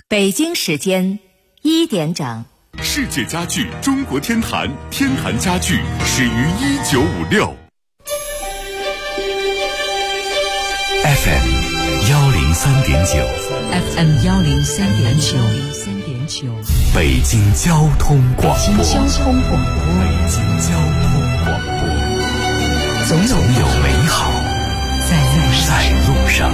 北京时间1点整。 世界家具中国天坛，天坛家具始于1956。FM 103.9 FM 103.9， 北京交通广播。 北京交通广播， 总有美好在路上。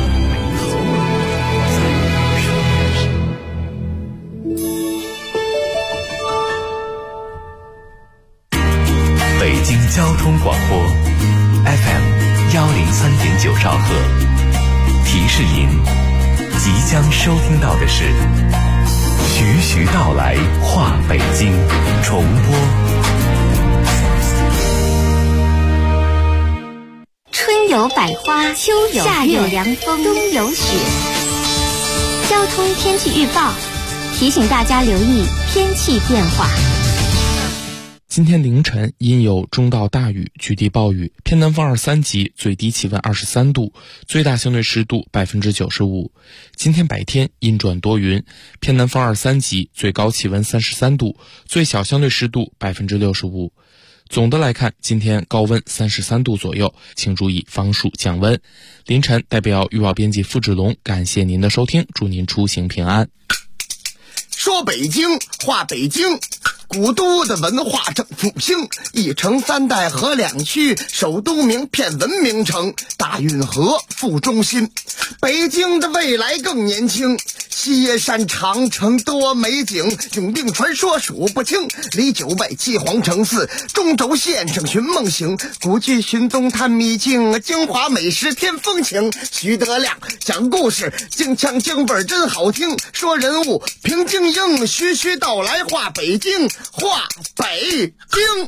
北京交通广播 FM 103.9兆赫，提示您即将收听到的是徐徐道来话北京重播。 春有百花，秋有夏有凉风，冬有雪。交通天气预报提醒大家留意天气变化。 今天凌晨阴有中到大雨，局地暴雨，偏南风2、3级，最低气温23度，最大相对湿度95%。今天白天阴转多云，偏南风2、3级，最高气温33度，最小相对湿度65%。总的来看，今天高温33度左右，请注意防暑降温。凌晨代表预报编辑付志龙，感谢您的收听，祝您出行平安。 说北京话北京，古都的文化正复兴，一城三代河两区，首都名片文明城，大运河副中心。北京的未来更年轻，西山长城多美景，永定传说数不清，离九外七皇城寺，中轴线上寻梦行，古剧寻踪探秘境，京华美食添风情。徐德亮讲故事，京腔京味真好听，说人物平静应，徐徐道来话北京，话北京。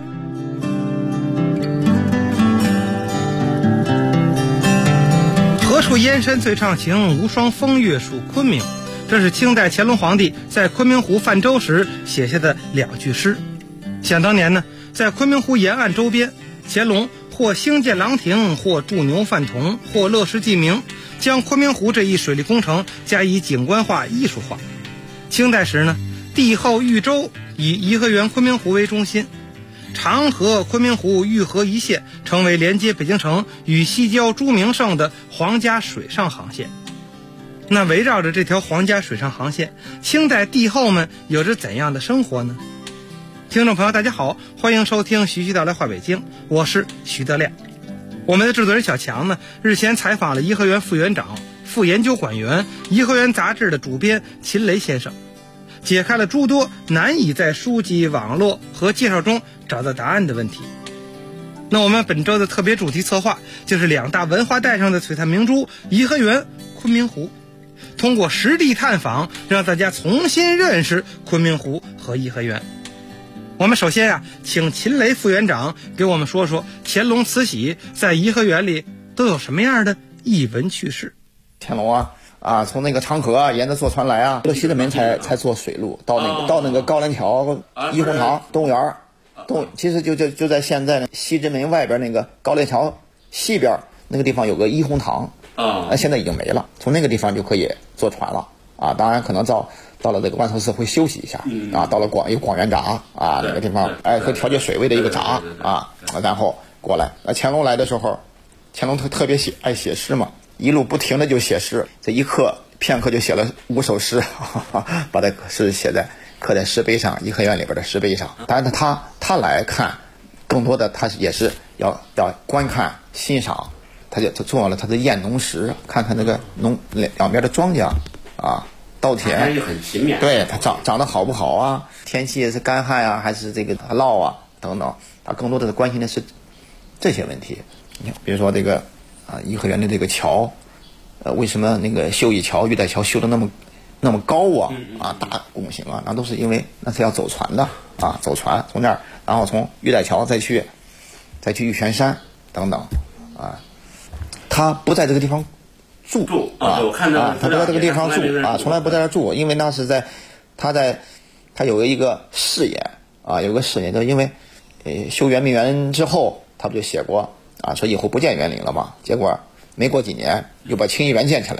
何处燕山最唱情，无双风月属昆明。这是清代乾隆皇帝在昆明湖泛舟时写下的2句诗。想当年呢，在昆明湖沿岸周边，乾隆或兴建廊亭，或筑牛饭桶，或乐施记名，将昆明湖这一水利工程加以景观化、艺术化。清代时呢，帝后豫州以颐和园昆明湖为中心，长河、昆明湖、豫河一线成为连接北京城与西郊著名胜的皇家水上航线。那围绕着这条皇家水上航线，清代帝后们有着怎样的生活呢？听众朋友大家好，欢迎收听徐徐道来话北京，我是徐德亮。我们的制作人小强呢，日前采访了颐和园副园长、副研究馆员、颐和园杂志的主编秦雷先生，解开了诸多难以在书籍、网络和介绍中找到答案的问题。那我们本周的特别主题策划就是2大文化带上的璀璨明珠颐和园、昆明湖，通过实地探访，让大家重新认识昆明湖和颐和园。我们首先请秦雷副园长给我们说说乾隆慈禧在颐和园里都有什么样的异闻趣事。 乾隆从那个长河沿着坐船来到西直门才坐水路到那个高粱桥、怡红堂、动物园。其实就在现在呢，西直门外边那个高粱桥西边那个地方有个怡红堂现在已经没了，从那个地方就可以坐船了当然可能到了这个万寿寺会休息一下到了有广元闸那个地方会调节水位的一个闸然后过来。乾隆来的时候，乾隆特别爱写诗嘛，一路不停的就写诗，这一片刻就写了5首诗把这诗刻在石碑上，颐和园里边的石碑上。当然他来看，更多的他也是要观看欣赏，他就做了他的验农时，看看那个两边的庄稼稻田很勤勉， 对它长得好不好天气是干旱还是这个涝等等，他更多的关心的是这些问题。你看，比如说这个颐和园的这个桥，为什么那个秀驿桥、玉带桥修的那么高大拱形那都是因为那是要走船的走船从那儿，然后从玉带桥再去玉泉山等等他不在这个地方住我看到他不在这个地方住从来不在这住，因为那是他有一个誓言有个誓言，就因为修圆明园之后，他不就写过说以后不建园林了嘛，结果没过几年又把清漪园建起来了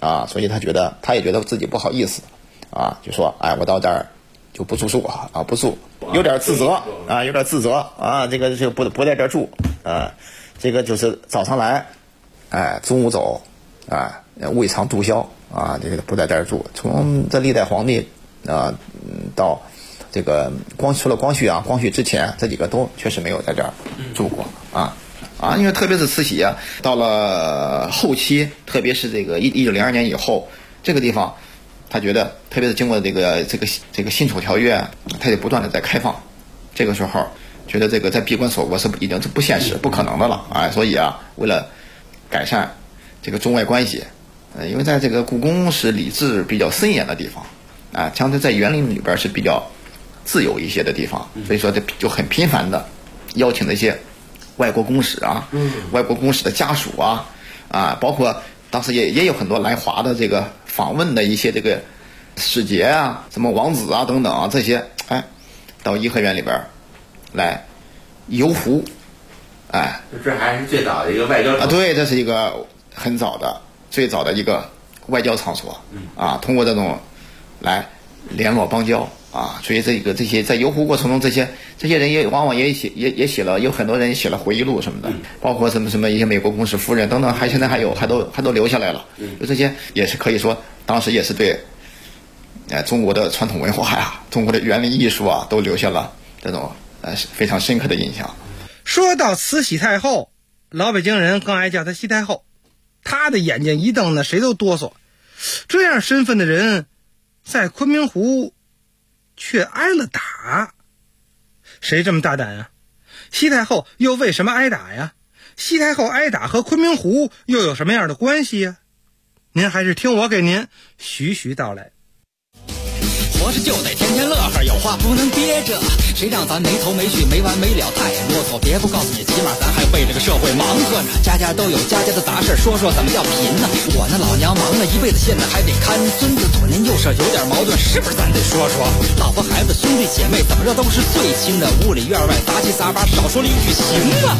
啊，所以他也觉得自己不好意思啊，就说我到这儿就不住宿啊，不住，有点自责啊，这个就不在这儿住啊，这个就是早上来，中午走啊，未尝度宵啊，这个不在这儿住。从这历代皇帝到这个除了光绪之前，这几个都确实没有在这儿住过啊，因为特别是慈禧到了后期，特别是这个1902年以后，这个地方他觉得，特别是经过这个辛丑条约，他也不断的在开放，这个时候觉得这个在闭关锁国已经是不现实、不可能的了所以为了改善这个中外关系，因为在这个故宫是礼制比较森严的地方相对在园林里边是比较自由一些的地方，所以说这就很频繁的邀请那些外国公使外国公使的家属包括当时也有很多来华的这个访问的一些这个使节什么王子等等这些到颐和园里边来游湖这还是最早的一个外交场所对，这是一个最早的一个外交场所通过这种来联络邦交所以这些在游湖过程中，这些人也往往也写了，有很多人写了回忆录什么的，包括什么一些美国公使夫人等等，现在还都留下来了。就这些也是可以说，当时也是对中国的传统文化中国的园林艺术都留下了这种非常深刻的印象。 说到慈禧太后，老北京人更爱叫她西太后，她的眼睛一瞪呢，谁都哆嗦。这样身份的人，在昆明湖却挨了打，谁这么大胆西太后又为什么挨打呀？西太后挨打和昆明湖又有什么样的关系呀？您还是听我给您徐徐道来。 活着就得天天乐呵，有话不能憋着，谁让咱没头没绪没完没了，太啰嗦。别不告诉你，起码咱还为这个社会忙活呢。家家都有家家的杂事，说怎么叫贫呢？我那老娘忙了一辈子，现在还得看孙子，左邻右舍有点矛盾，是不是咱得说？老婆孩子兄弟姐妹怎么着都是最亲的，屋里院外杂七杂八，少说了一句行啊。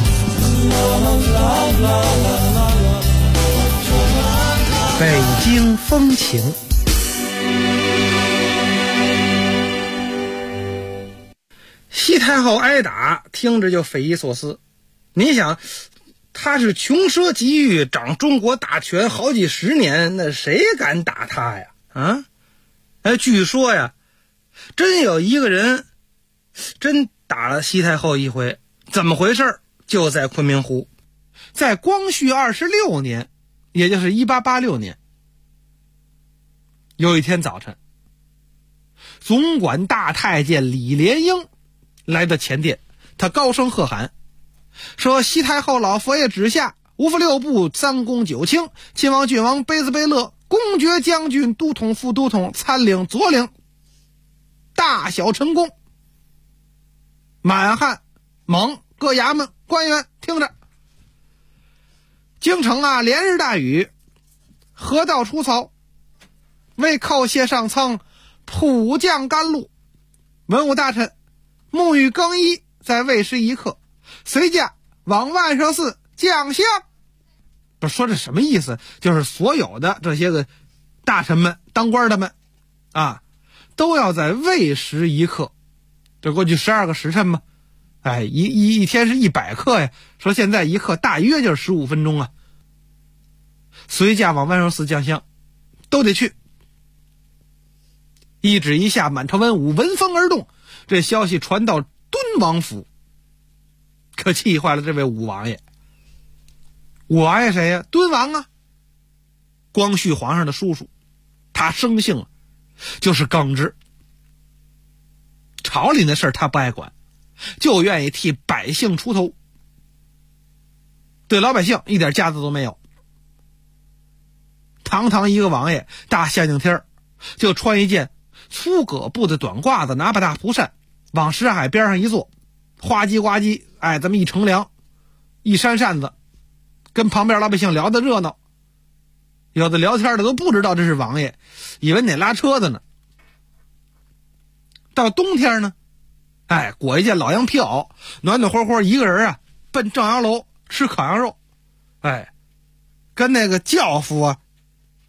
北京风情。西太后挨打，听着就匪夷所思。你想，她是穷奢极欲，掌中国大权好几十年，那谁敢打她呀？据说真有一个人真打了西太后一回。怎么回事？就在昆明湖，在光绪26年，也就是1886年，有一天早晨，总管大太监李莲英来到前殿，他高声喝喊说：西太后老佛爷旨下，五府六部三公九卿，亲王郡王卑斯卑勒，公爵将军都统副都统参领左领大小臣工满汉蒙各衙门官员，听着，京城连日大雨，河道出草，为叩谢上苍，普降甘露，文武大臣沐浴更衣，在未时一刻，随驾往万寿寺降香。不是说这什么意思？就是所有的这些个大臣们、当官的们都要在未时一刻，这过去12个时辰嘛，一天是100克呀。说现在一克大约就是15分钟随驾往万寿寺降香，都得去。一指一下，满朝文武闻风而动。这消息传到敦王府，可气坏了这位武王爷。武王爷谁呀？敦王光绪皇上的叔叔，他生性就是耿直，朝里的事他不爱管，就愿意替百姓出头，对老百姓一点架子都没有。堂堂一个王爷，大夏景天就穿一件粗葛布的短褂子，拿把大蒲扇往石海边上一坐，呱唧呱唧，这么一乘凉，一扇扇子，跟旁边老百姓聊得热闹。有的聊天的都不知道这是王爷，以为哪拉车的呢。到冬天呢，裹一件老羊皮袄，暖暖和和，一个人奔正阳楼吃烤羊肉，跟那个教父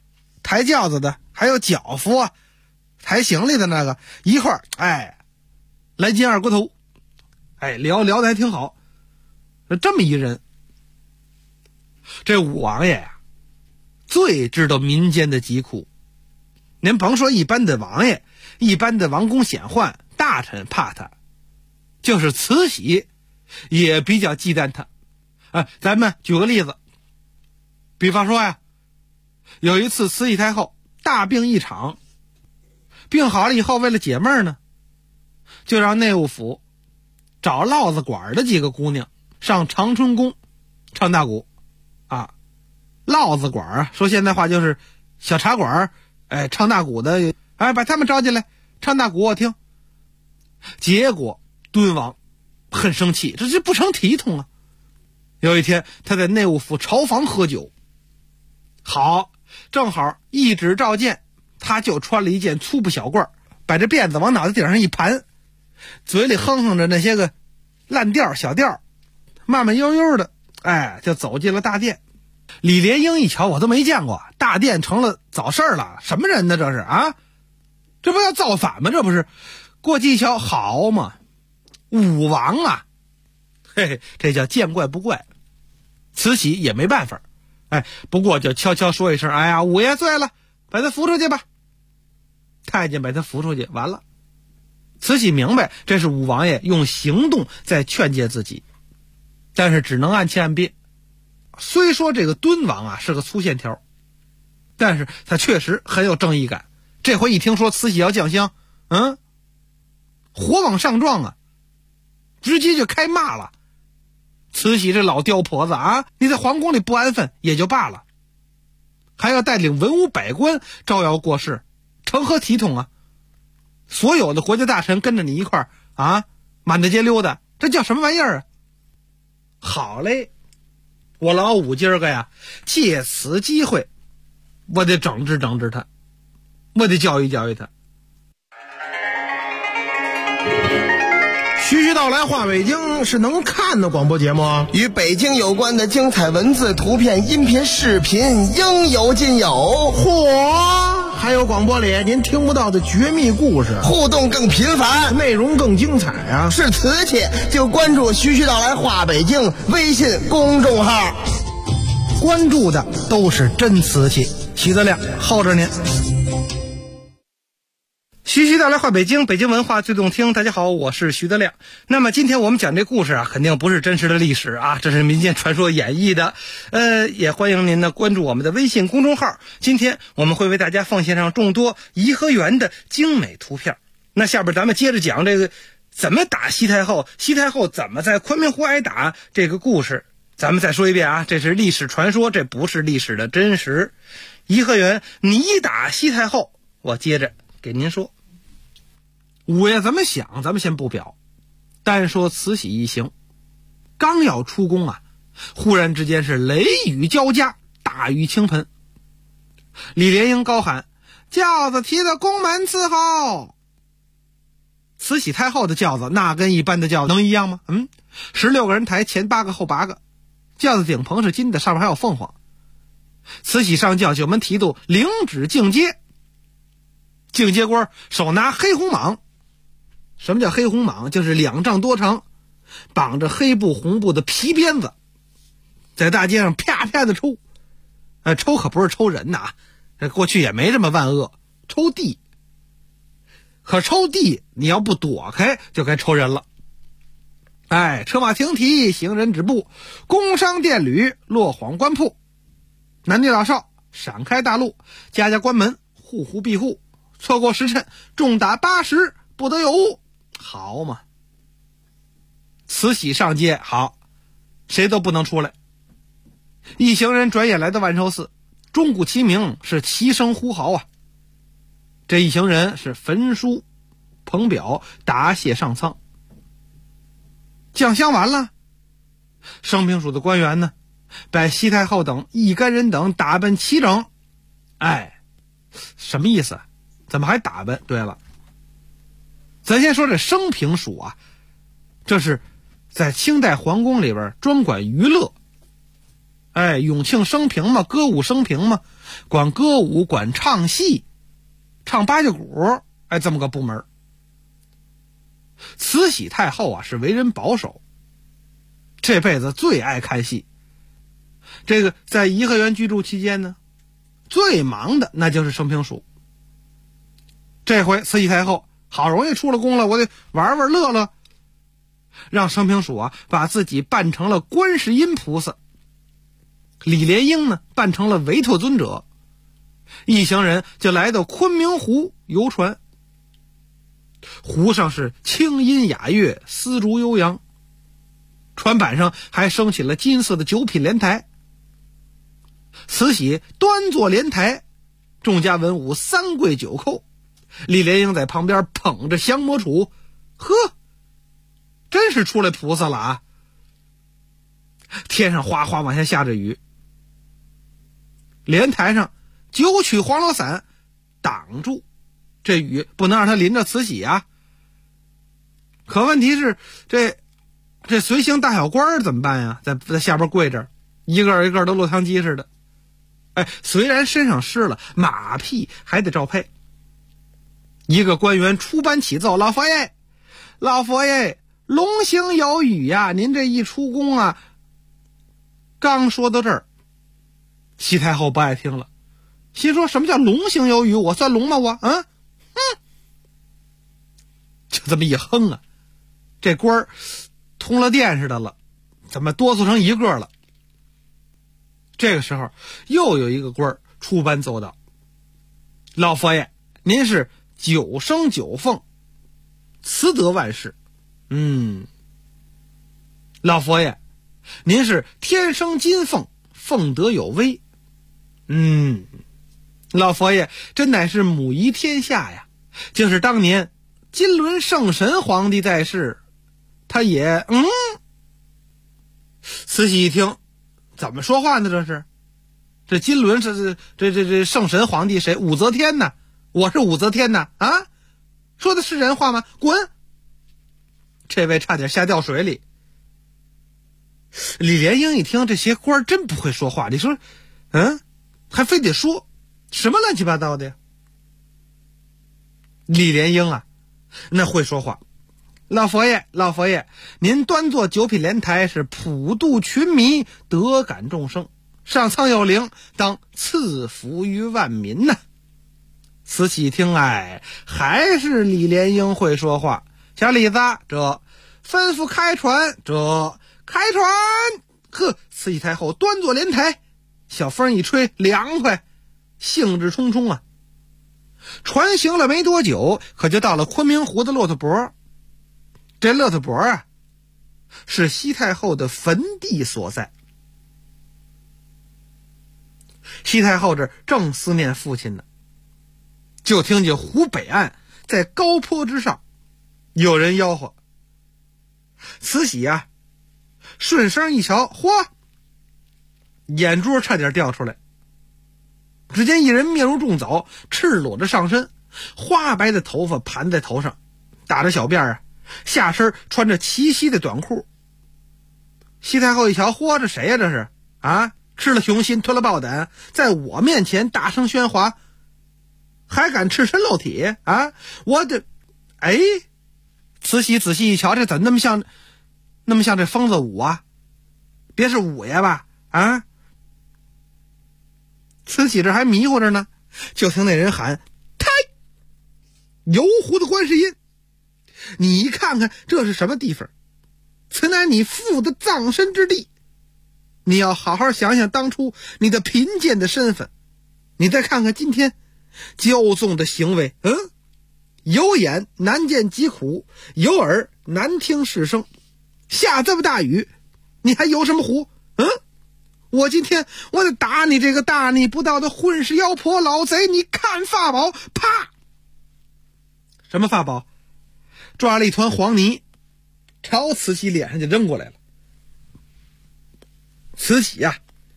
抬轿子的，还有脚夫啊，抬行李的那个一块儿，来斤二锅头，聊得还挺好。这么一人，这武王爷呀，最知道民间的疾苦。您甭说一般的王爷，一般的王公显宦大臣怕他，就是慈禧也比较忌惮他。咱们举个例子，比方说呀，有一次慈禧太后大病一场，病好了以后，为了解闷呢，就让内务府找烙子馆的几个姑娘上长春宫唱大鼓啊。烙子馆啊，说现在话就是小茶馆，唱大鼓的，把他们招进来唱大鼓我听。结果敦王很生气，这不成体统啊。有一天他在内务府朝房喝酒，好，正好一指照见，他就穿了一件粗布小褂，把这辫子往脑袋顶上一盘，嘴里哼哼着那些个烂调小调，慢慢悠悠的就走进了大殿。李莲英一瞧，我都没见过，大殿成了早市了，什么人呢这是啊？这不要造反吗？这不是？过去一瞧，好嘛，武王啊，这叫见怪不怪。慈禧也没办法，不过就悄悄说一声，五爷醉了，把他扶出去吧。太监把他扶出去，完了。慈禧明白这是武王爷用行动在劝诫自己，但是只能按期按别。虽说这个敦王啊是个粗线条，但是他确实很有正义感。这回一听说慈禧要降香，火往上撞啊，直接就开骂了。慈禧这老刁婆子啊，你在皇宫里不安分也就罢了，还要带领文武百官招摇过市，成何体统啊？所有的国家大臣跟着你一块儿满大街溜达，这叫什么玩意儿啊？好嘞，我老五今儿个呀，借此机会，我得整治整治他，我得教育教育他。 徐徐道来话北京是能看的广播节目， 与北京有关的精彩文字、图片、音频、视频应有尽有。 嚯！还有广播里您听不到的绝密故事， 互动更频繁， 内容更精彩啊！ 是瓷器就关注徐徐道来话北京微信公众号， 关注的都是真瓷器。徐德亮候着您。徐徐道来话北京，北京文化最动听。大家好，我是徐德亮。那么今天我们讲这故事啊，肯定不是真实的历史啊，这是民间传说演绎的。也欢迎您呢关注我们的微信公众号。今天我们会为大家奉献上众多颐和园的精美图片。那下边咱们接着讲这个怎么打西太后，西太后怎么在昆明湖挨打这个故事。咱们再说一遍啊，这是历史传说，这不是历史的真实。颐和园你打西太后，我接着给您说。五爷怎么想咱们先不表，单说慈禧一行刚要出宫啊，忽然之间是雷雨交加，大雨倾盆。李莲英高喊：轿子提到宫门伺候。慈禧太后的轿子那跟一般的轿子能一样吗？16个人抬，前8个后8个，轿子顶棚是金的，上面还有凤凰。慈禧上轿，九门提督领旨进阶，进阶官手拿黑红蟒。什么叫黑红蟒？就是2丈多长，绑着黑布红布的皮鞭子，在大街上啪啪的抽。抽可不是抽人呐，过去也没这么万恶，抽地。可抽地你要不躲开就该抽人了。车马停蹄，行人止步，工商店旅落晃官铺，男女老少闪开大路，家家关门，户户闭户，错过时辰，重打80，不得有误。好嘛，慈禧上街，好，谁都不能出来。一行人转眼来到万寿寺，钟鼓齐鸣，是齐声呼号啊。这一行人是焚书捧表，答谢上苍。降香完了，升平署的官员呢，把西太后等一干人等打扮齐整。什么意思？怎么还打扮？对了，咱先说这升平署啊，这是在清代皇宫里边专管娱乐。 永庆升平嘛，歌舞升平嘛，管歌舞，管唱戏，唱八角鼓，这么个部门。慈禧太后啊是为人保守，这辈子最爱看戏。这个在颐和园居住期间呢，最忙的那就是升平署。这回慈禧太后好容易出了宫了，我得玩玩乐乐，让升平署啊把自己扮成了观世音菩萨，李莲英呢扮成了维特尊者，一行人就来到昆明湖游船。湖上是清音雅乐，丝竹悠扬，船板上还升起了金色的九品莲台。慈禧端坐莲台，众家文武三跪九叩，李莲英在旁边捧着降魔杵，呵，真是出来菩萨了啊！天上哗哗往下下着雨，莲台上9曲黄罗伞挡住，这雨不能让它淋着慈禧啊。可问题是，这随行大小官怎么办呀？在下边跪着，一个一个都落汤鸡似的。虽然身上湿了，马屁还得照配。一个官员出班启奏：“老佛爷，老佛爷，龙行有雨呀！您这一出宫啊。”刚说到这儿，西太后不爱听了，心说：“什么叫龙行有雨？我算龙吗？我就这么一哼啊，这官儿通了电似的了，怎么哆嗦成一个了？这个时候又有一个官儿出班奏道：“老佛爷，您是9生9凤，慈德万世。老佛爷，您是天生金凤，凤德有威。老佛爷真乃是母仪天下呀！就是当年金轮圣神皇帝在世，他也慈禧一听，怎么说话呢？这金轮是这圣神皇帝谁？武则天呢？我是武则天呢？啊，说的是人话吗？滚！这位差点下掉水里。李莲英一听，这些官真不会说话，你说，还非得说什么乱七八糟的呀？李莲英啊，那会说话。老佛爷，老佛爷，您端坐9品莲台，是普度群迷，德感众生，上苍有灵，当赐福于万民呐。慈禧一听，还是李莲英会说话。小李子，这吩咐开船，这开船。呵，慈禧太后端坐莲台，小风一吹，凉快，兴致冲冲啊。船行了没多久，可就到了昆明湖的骆驼脖。这骆驼脖啊，是西太后的坟地所在。西太后这正思念父亲呢，就听见湖北岸在高坡之上有人吆喝。慈禧啊，顺声一瞧，嚯，眼珠差点掉出来。只见一人面如重枣，赤裸着上身，花白的头发盘在头上，打着小辫啊，下身穿着齐膝的短裤。西太后一瞧，嚯，这谁呀？这是啊，吃了雄心，吞了豹胆，在我面前大声喧哗，还敢赤身露体啊！我的，慈禧仔细一瞧，这怎么那么像这疯子舞啊？别是五爷吧？啊！慈禧这还迷糊着呢，就听那人喊：“太游湖的观世音，你看看这是什么地方？此乃你父的葬身之地。你要好好想想当初你的贫贱的身份，你再看看今天骄纵的行为。有眼难见疾苦，有耳难听是声。下这么大雨，你还游什么湖？我今天我得打你这个大逆不道的混世妖婆老贼！你看法宝！”啪！什么法宝？抓了一团黄泥，朝慈禧脸上就扔过来了。慈禧呀，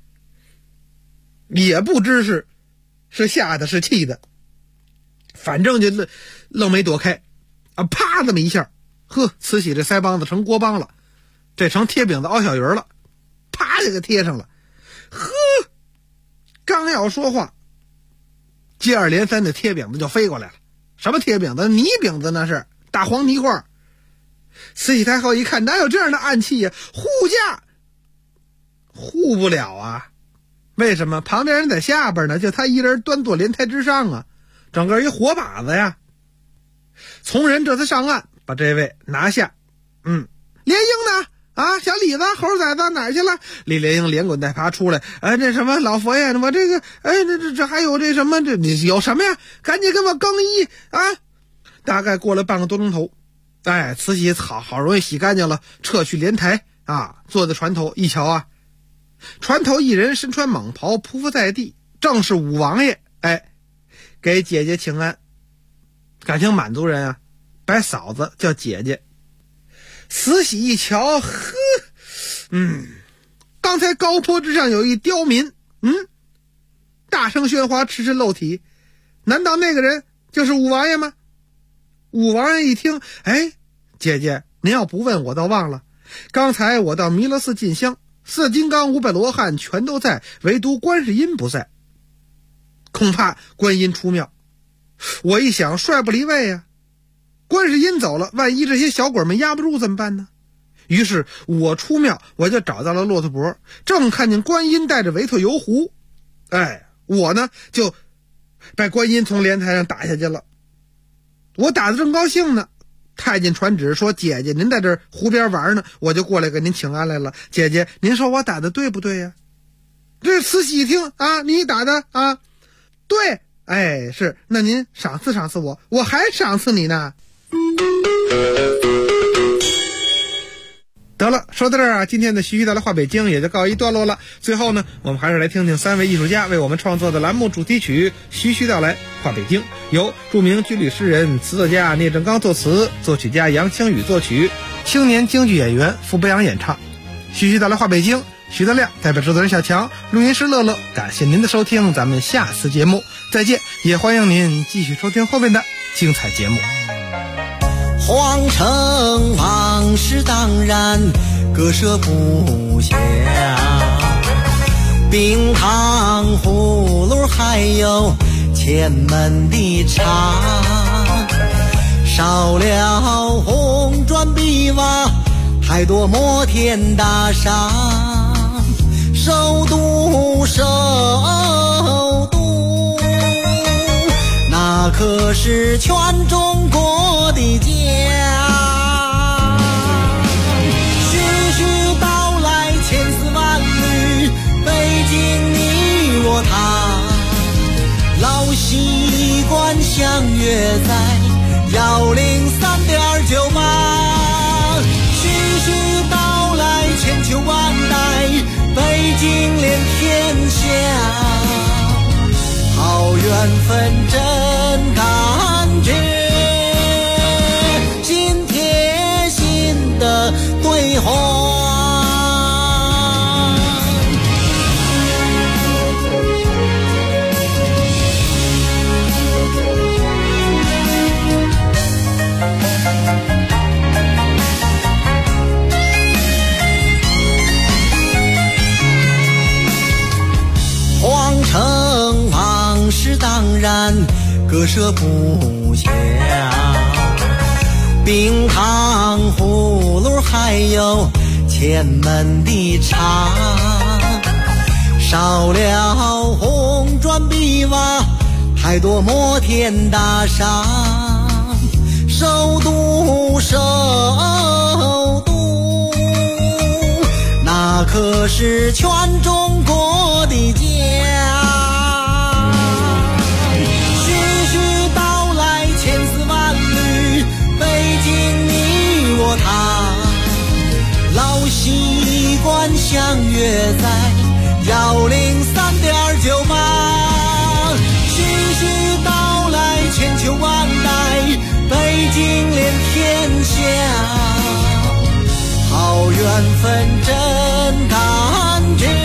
也不知是吓的是气的，反正就愣没躲开啊！啪，这么一下，呵，慈禧这腮帮子成锅帮了，这成贴饼子凹小鱼了，啪就给贴上了。 呵，刚要说话，接二连三的铁饼子就飞过来了。什么铁饼子？泥饼子，那是大黄泥块。慈禧太后一看，哪有这样的暗器呀？护驾护不了啊！为什么？旁边人在下边呢，就他一人端坐莲台之上啊，整个一火把子呀。从人这次上岸，把这位拿下。莲英呢？啊，小李子、猴崽子哪儿去了？李莲英连滚带爬出来，这什么老佛爷，我这个，这还有这什么，这你有什么呀？赶紧给我更衣啊！大概过了半个多钟头，慈禧好容易洗干净了，撤去莲台啊，坐在船头一瞧啊，船头一人身穿蟒袍，匍匐在地，正是武王爷。给姐姐请安。感情满族人啊，把嫂子叫姐姐。慈禧一瞧，呵，刚才高坡之上有一刁民，大声喧哗，赤身露体，难道那个人就是武王爷吗？武王爷一听，姐姐，您要不问我倒忘了，刚才我到弥勒寺进香，四金刚500罗汉全都在，唯独观世音不在，恐怕观音出庙。我一想，帅不离位啊，观世音走了，万一这些小鬼们压不住怎么办呢？于是我出庙，我就找到了骆驼脖，正看见观音带着维特游湖，我呢就把观音从莲台上打下去了。我打得正高兴呢，太监传旨说，姐姐您在这湖边玩呢，我就过来给您请安来了。姐姐，您说我打的对不对呀？这慈禧一听啊，你打的啊，对，是，那您赏赐赏赐我，我还赏赐你呢。得了，说到这儿啊，今天的徐徐带来话北京也就告一段落了。最后呢，我们还是来听听3位艺术家为我们创作的栏目主题曲《徐徐道来话北京》，由著名军旅诗人、词作家聂正刚作词，作曲家杨清宇作曲，青年京剧演员傅博洋演唱。徐徐道来话北京，徐德亮代表制作人小强，录音师乐乐，感谢您的收听，咱们下次节目再见，也欢迎您继续收听后面的精彩节目。 皇城往事当然割舍不下，冰糖葫芦还有前门的茶，少了红砖碧瓦，太多摩天大厦，首都那可是全中国的家。徐徐道来千丝万缕，北京你我他，老习惯相约在103.98。徐徐道来千秋万代，北京连天下。好缘分真感觉，心贴心的对话。皇城往事当然割舍不下，冰糖葫芦还有前门的茶，少了红砖碧瓦，太多摩天大厦，首都那可是全中国的家。老习惯相约在103.98。徐徐道来千秋万代，北京连天下。好缘分真感觉，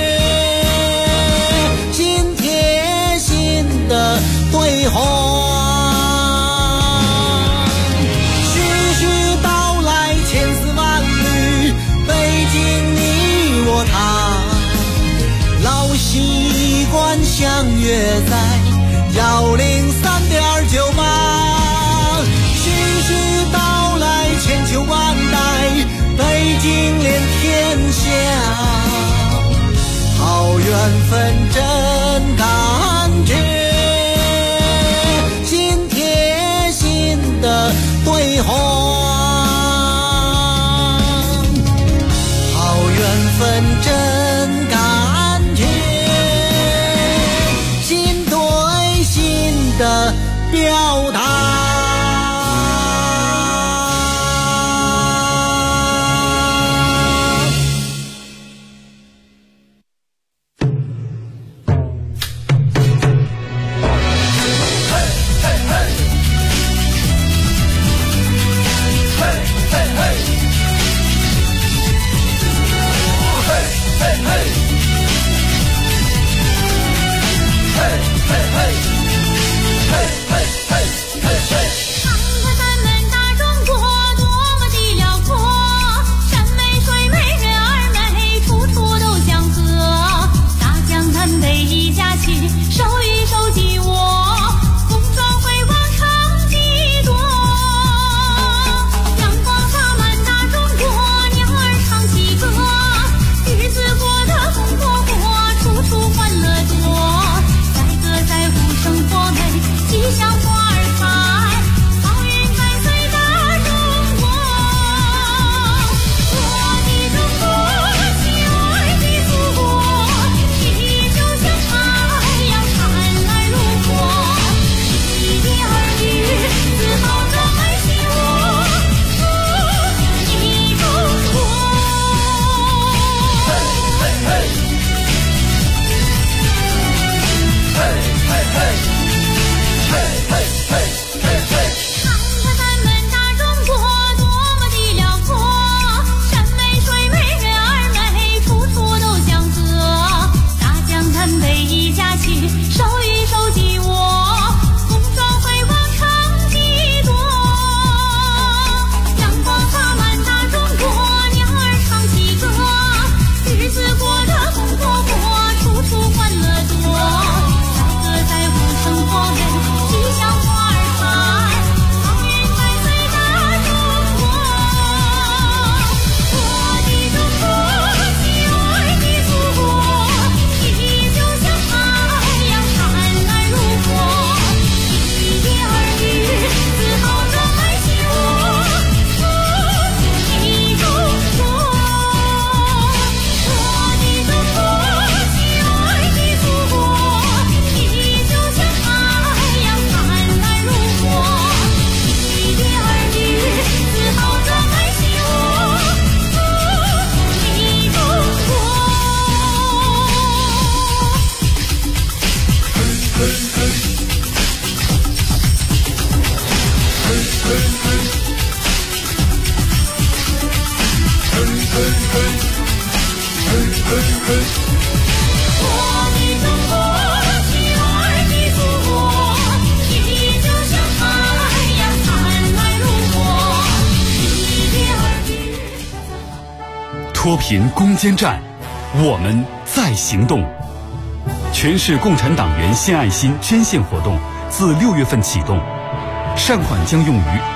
心贴心的对话。老却在103.9吗？徐徐道来，千秋万代，北京连天下，好缘分真感觉，心贴心的对话，好缘分真感觉，心对心的表达。 脱贫攻坚战，我们在行动。全市共产党员献爱心捐献活动自6月份启动，善款将用于